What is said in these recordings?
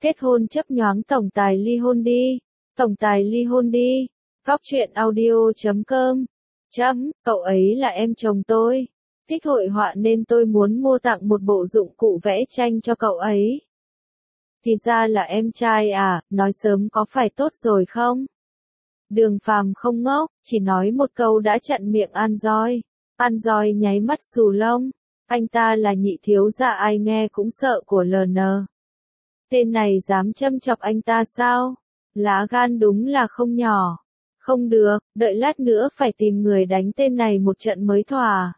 Kết hôn chấp nhoáng tổng tài ly hôn đi. Tổng tài ly hôn đi. Góc truyện audio.com. Cậu ấy là em chồng tôi. Thích hội họa nên tôi muốn mua tặng một bộ dụng cụ vẽ tranh cho cậu ấy. Thì ra là em trai à, nói sớm có phải tốt rồi không? Đường Phàm không ngốc, chỉ nói một câu đã chặn miệng An Doi. An Doi nháy mắt xù lông. Anh ta là nhị thiếu gia ai nghe cũng sợ của LN. Tên này dám châm chọc anh ta sao? Lá gan đúng là không nhỏ. Không được, đợi lát nữa phải tìm người đánh tên này một trận mới thỏa.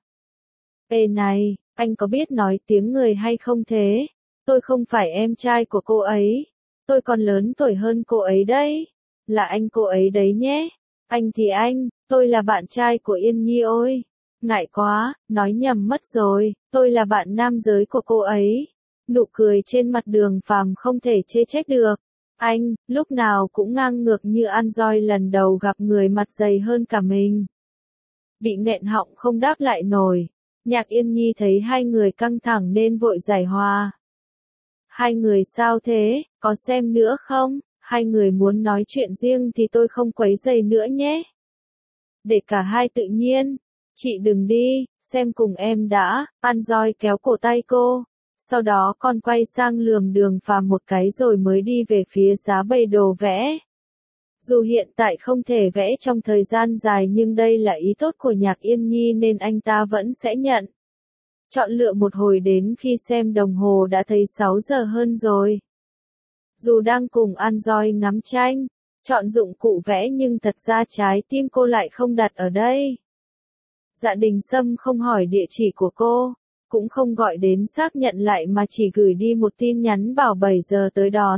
Ê này, anh có biết nói tiếng người hay không thế? Tôi không phải em trai của cô ấy. Tôi còn lớn tuổi hơn cô ấy đấy. Là anh cô ấy đấy nhé. Anh thì anh, tôi là bạn trai của Yên Nhi ôi. Ngại quá, nói nhầm mất rồi, tôi là bạn nam giới của cô ấy. Nụ cười trên mặt Đường Phàm không thể chê trách được. Anh, lúc nào cũng ngang ngược như An Doi lần đầu gặp người mặt dày hơn cả mình. Bị nghẹn họng không đáp lại nổi. Nhạc Yên Nhi thấy hai người căng thẳng nên vội giải hòa. Hai người sao thế, có xem nữa không? Hai người muốn nói chuyện riêng thì tôi không quấy rầy nữa nhé. Để cả hai tự nhiên. Chị đừng đi, xem cùng em đã. An Doi kéo cổ tay cô. Sau đó con quay sang lườm Đường Phàm một cái rồi mới đi về phía giá bày đồ vẽ. Dù hiện tại không thể vẽ trong thời gian dài nhưng đây là ý tốt của Nhạc Yên Nhi nên anh ta vẫn sẽ nhận. Chọn lựa một hồi đến khi xem đồng hồ đã thấy 6 giờ hơn rồi. Dù đang cùng An Doi ngắm tranh, chọn dụng cụ vẽ nhưng thật ra trái tim cô lại không đặt ở đây. Dạ Đình Sâm không hỏi địa chỉ của cô, cũng không gọi đến xác nhận lại mà chỉ gửi đi một tin nhắn bảo 7 giờ tới đón.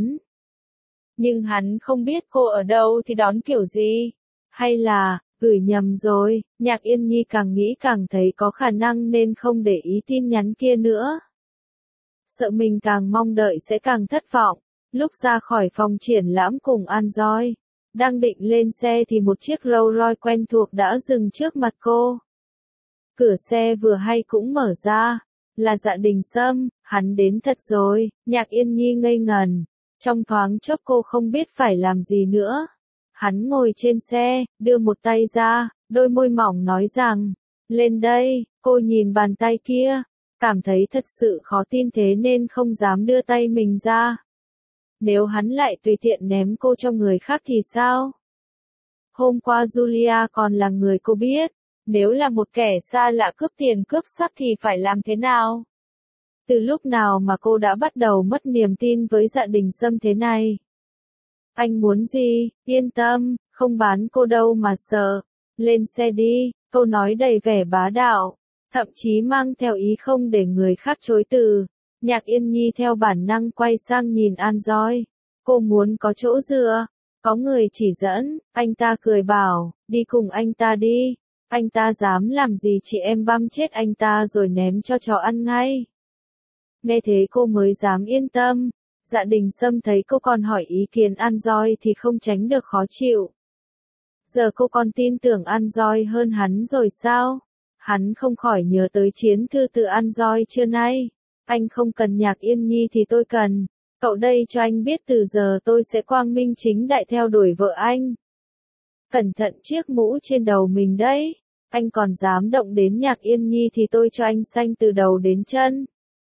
Nhưng hắn không biết cô ở đâu thì đón kiểu gì. Hay là, gửi nhầm rồi, Nhạc Yên Nhi càng nghĩ càng thấy có khả năng nên không để ý tin nhắn kia nữa. Sợ mình càng mong đợi sẽ càng thất vọng. Lúc ra khỏi phòng triển lãm cùng An Doi, đang định lên xe thì một chiếc Rolls Royce quen thuộc đã dừng trước mặt cô. Cửa xe vừa hay cũng mở ra, là Dạ Đình Sâm, hắn đến thật rồi. Nhạc Yên Nhi ngây ngần, trong thoáng chốc cô không biết phải làm gì nữa. Hắn ngồi trên xe, đưa một tay ra, đôi môi mỏng nói rằng, lên đây. Cô nhìn bàn tay kia, cảm thấy thật sự khó tin thế nên không dám đưa tay mình ra. Nếu hắn lại tùy tiện ném cô cho người khác thì sao? Hôm qua Julia còn là người cô biết. Nếu là một kẻ xa lạ cướp tiền cướp sắc thì phải làm thế nào? Từ lúc nào mà cô đã bắt đầu mất niềm tin với Dạ Đình Sâm thế này? Anh muốn gì? Yên tâm, không bán cô đâu mà sợ. Lên xe đi, câu nói đầy vẻ bá đạo, thậm chí mang theo ý không để người khác chối từ. Nhạc Yên Nhi theo bản năng quay sang nhìn An Doi. Cô muốn có chỗ dựa, có người chỉ dẫn. Anh ta cười bảo, đi cùng anh ta đi. Anh ta dám làm gì chị em băm chết anh ta rồi ném cho chó ăn ngay. Nghe thế cô mới dám yên tâm. Dạ Đình Sâm thấy cô còn hỏi ý kiến An Doi thì không tránh được khó chịu. Giờ cô còn tin tưởng An Doi hơn hắn rồi sao? Hắn không khỏi nhớ tới chiến thư từ An Doi trưa nay. Anh không cần Nhạc Yên Nhi thì tôi cần. Cậu đây cho anh biết từ giờ tôi sẽ quang minh chính đại theo đuổi vợ anh. Cẩn thận chiếc mũ trên đầu mình đấy. Anh còn dám động đến Nhạc Yên Nhi thì tôi cho anh xanh từ đầu đến chân.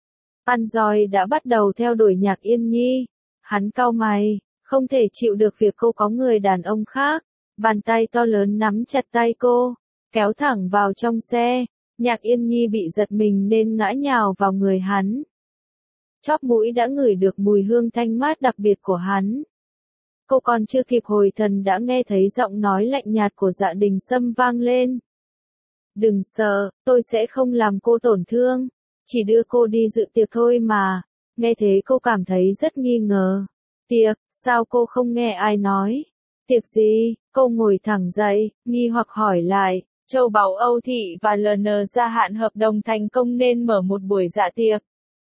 An Doi đã bắt đầu theo đuổi Nhạc Yên Nhi. Hắn cau mày, không thể chịu được việc cô có người đàn ông khác. Bàn tay to lớn nắm chặt tay cô, kéo thẳng vào trong xe. Nhạc Yên Nhi bị giật mình nên ngã nhào vào người hắn. Chóp mũi đã ngửi được mùi hương thanh mát đặc biệt của hắn. Cô còn chưa kịp hồi thần đã nghe thấy giọng nói lạnh nhạt của Dạ Đình Sâm vang lên. Đừng sợ, tôi sẽ không làm cô tổn thương. Chỉ đưa cô đi dự tiệc thôi mà. Nghe thế cô cảm thấy rất nghi ngờ. Tiệc, sao cô không nghe ai nói? Tiệc gì? Cô ngồi thẳng dậy, nghi hoặc hỏi lại. Châu báu Âu Thị và LN gia hạn hợp đồng thành công nên mở một buổi dạ tiệc.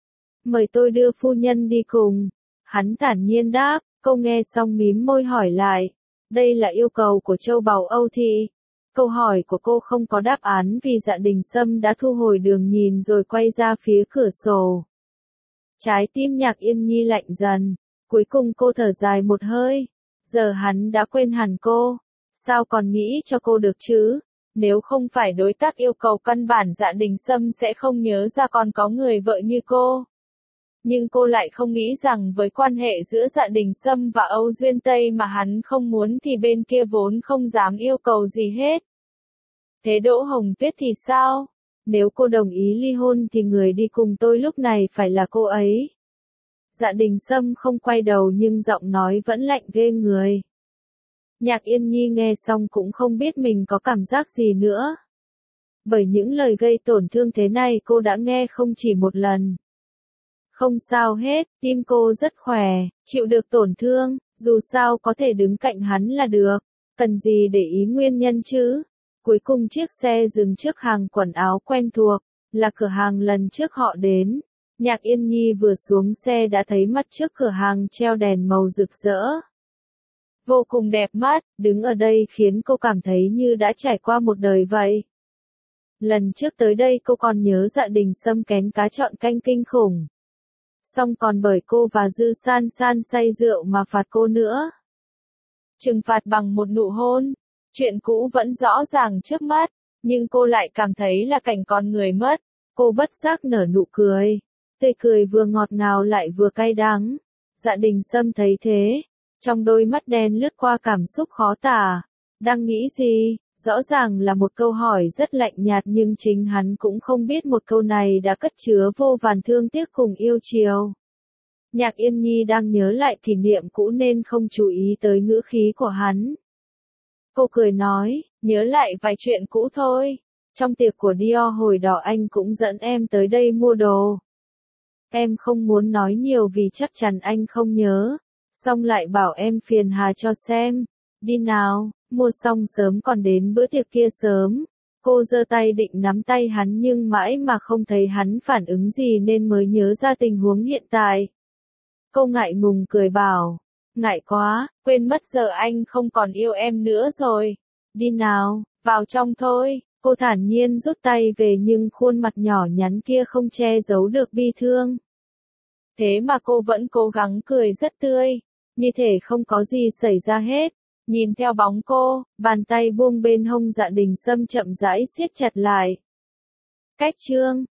Mời tôi đưa phu nhân đi cùng. Hắn thản nhiên đáp. Cô nghe xong mím môi hỏi lại. Đây là yêu cầu của châu báu Âu Thị. Câu hỏi của cô không có đáp án vì Dạ Đình Sâm đã thu hồi đường nhìn rồi quay ra phía cửa sổ. Trái tim Nhạc Yên Nhi lạnh dần. Cuối cùng cô thở dài một hơi. Giờ hắn đã quên hẳn cô. Sao còn nghĩ cho cô được chứ? Nếu không phải đối tác yêu cầu căn bản Dạ Đình Sâm sẽ không nhớ ra còn có người vợ như cô. Nhưng cô lại không nghĩ rằng với quan hệ giữa Dạ Đình Sâm và Âu Duyên Tây mà hắn không muốn thì bên kia vốn không dám yêu cầu gì hết. Thế Đỗ Hồng Tuyết thì sao? Nếu cô đồng ý ly hôn thì người đi cùng tôi lúc này phải là cô ấy. Dạ Đình Sâm không quay đầu nhưng giọng nói vẫn lạnh ghê người. Nhạc Yên Nhi nghe xong cũng không biết mình có cảm giác gì nữa. Bởi những lời gây tổn thương thế này cô đã nghe không chỉ một lần. Không sao hết, tim cô rất khỏe, chịu được tổn thương, dù sao có thể đứng cạnh hắn là được. Cần gì để ý nguyên nhân chứ? Cuối cùng chiếc xe dừng trước hàng quần áo quen thuộc, là cửa hàng lần trước họ đến. Nhạc Yên Nhi vừa xuống xe đã thấy mặt trước cửa hàng treo đèn màu rực rỡ. Vô cùng đẹp mắt, đứng ở đây khiến cô cảm thấy như đã trải qua một đời vậy. Lần trước tới đây cô còn nhớ Dạ Đình Sâm kén cá chọn canh kinh khủng. Xong còn bởi cô và Dư San San say rượu mà phạt cô nữa. Trừng phạt bằng một nụ hôn. Chuyện cũ vẫn rõ ràng trước mắt, nhưng cô lại cảm thấy là cảnh con người mất. Cô bất giác nở nụ cười. Tươi cười vừa ngọt ngào lại vừa cay đắng. Dạ Đình Sâm thấy thế. Trong đôi mắt đen lướt qua cảm xúc khó tả. Đang nghĩ gì? Rõ ràng là một câu hỏi rất lạnh nhạt nhưng chính hắn cũng không biết một câu này đã cất chứa vô vàn thương tiếc cùng yêu chiều. Nhạc Yên Nhi đang nhớ lại kỷ niệm cũ nên không chú ý tới ngữ khí của hắn. Cô cười nói, nhớ lại vài chuyện cũ thôi. Trong tiệc của Dior hồi đó anh cũng dẫn em tới đây mua đồ. Em không muốn nói nhiều vì chắc chắn anh không nhớ. Xong lại bảo em phiền hà cho xem. Đi nào, mua xong sớm còn đến bữa tiệc kia sớm. Cô giơ tay định nắm tay hắn nhưng mãi mà không thấy hắn phản ứng gì nên mới nhớ ra tình huống hiện tại. Cô ngại ngùng cười bảo, ngại quá, quên mất giờ anh không còn yêu em nữa rồi. Đi nào, vào trong thôi. Cô thản nhiên rút tay về nhưng khuôn mặt nhỏ nhắn kia không che giấu được bi thương. Thế mà cô vẫn cố gắng cười rất tươi, như thể không có gì xảy ra hết. Nhìn theo bóng cô, bàn tay buông bên hông Dạ Đình Sâm chậm rãi siết chặt lại. Cách chương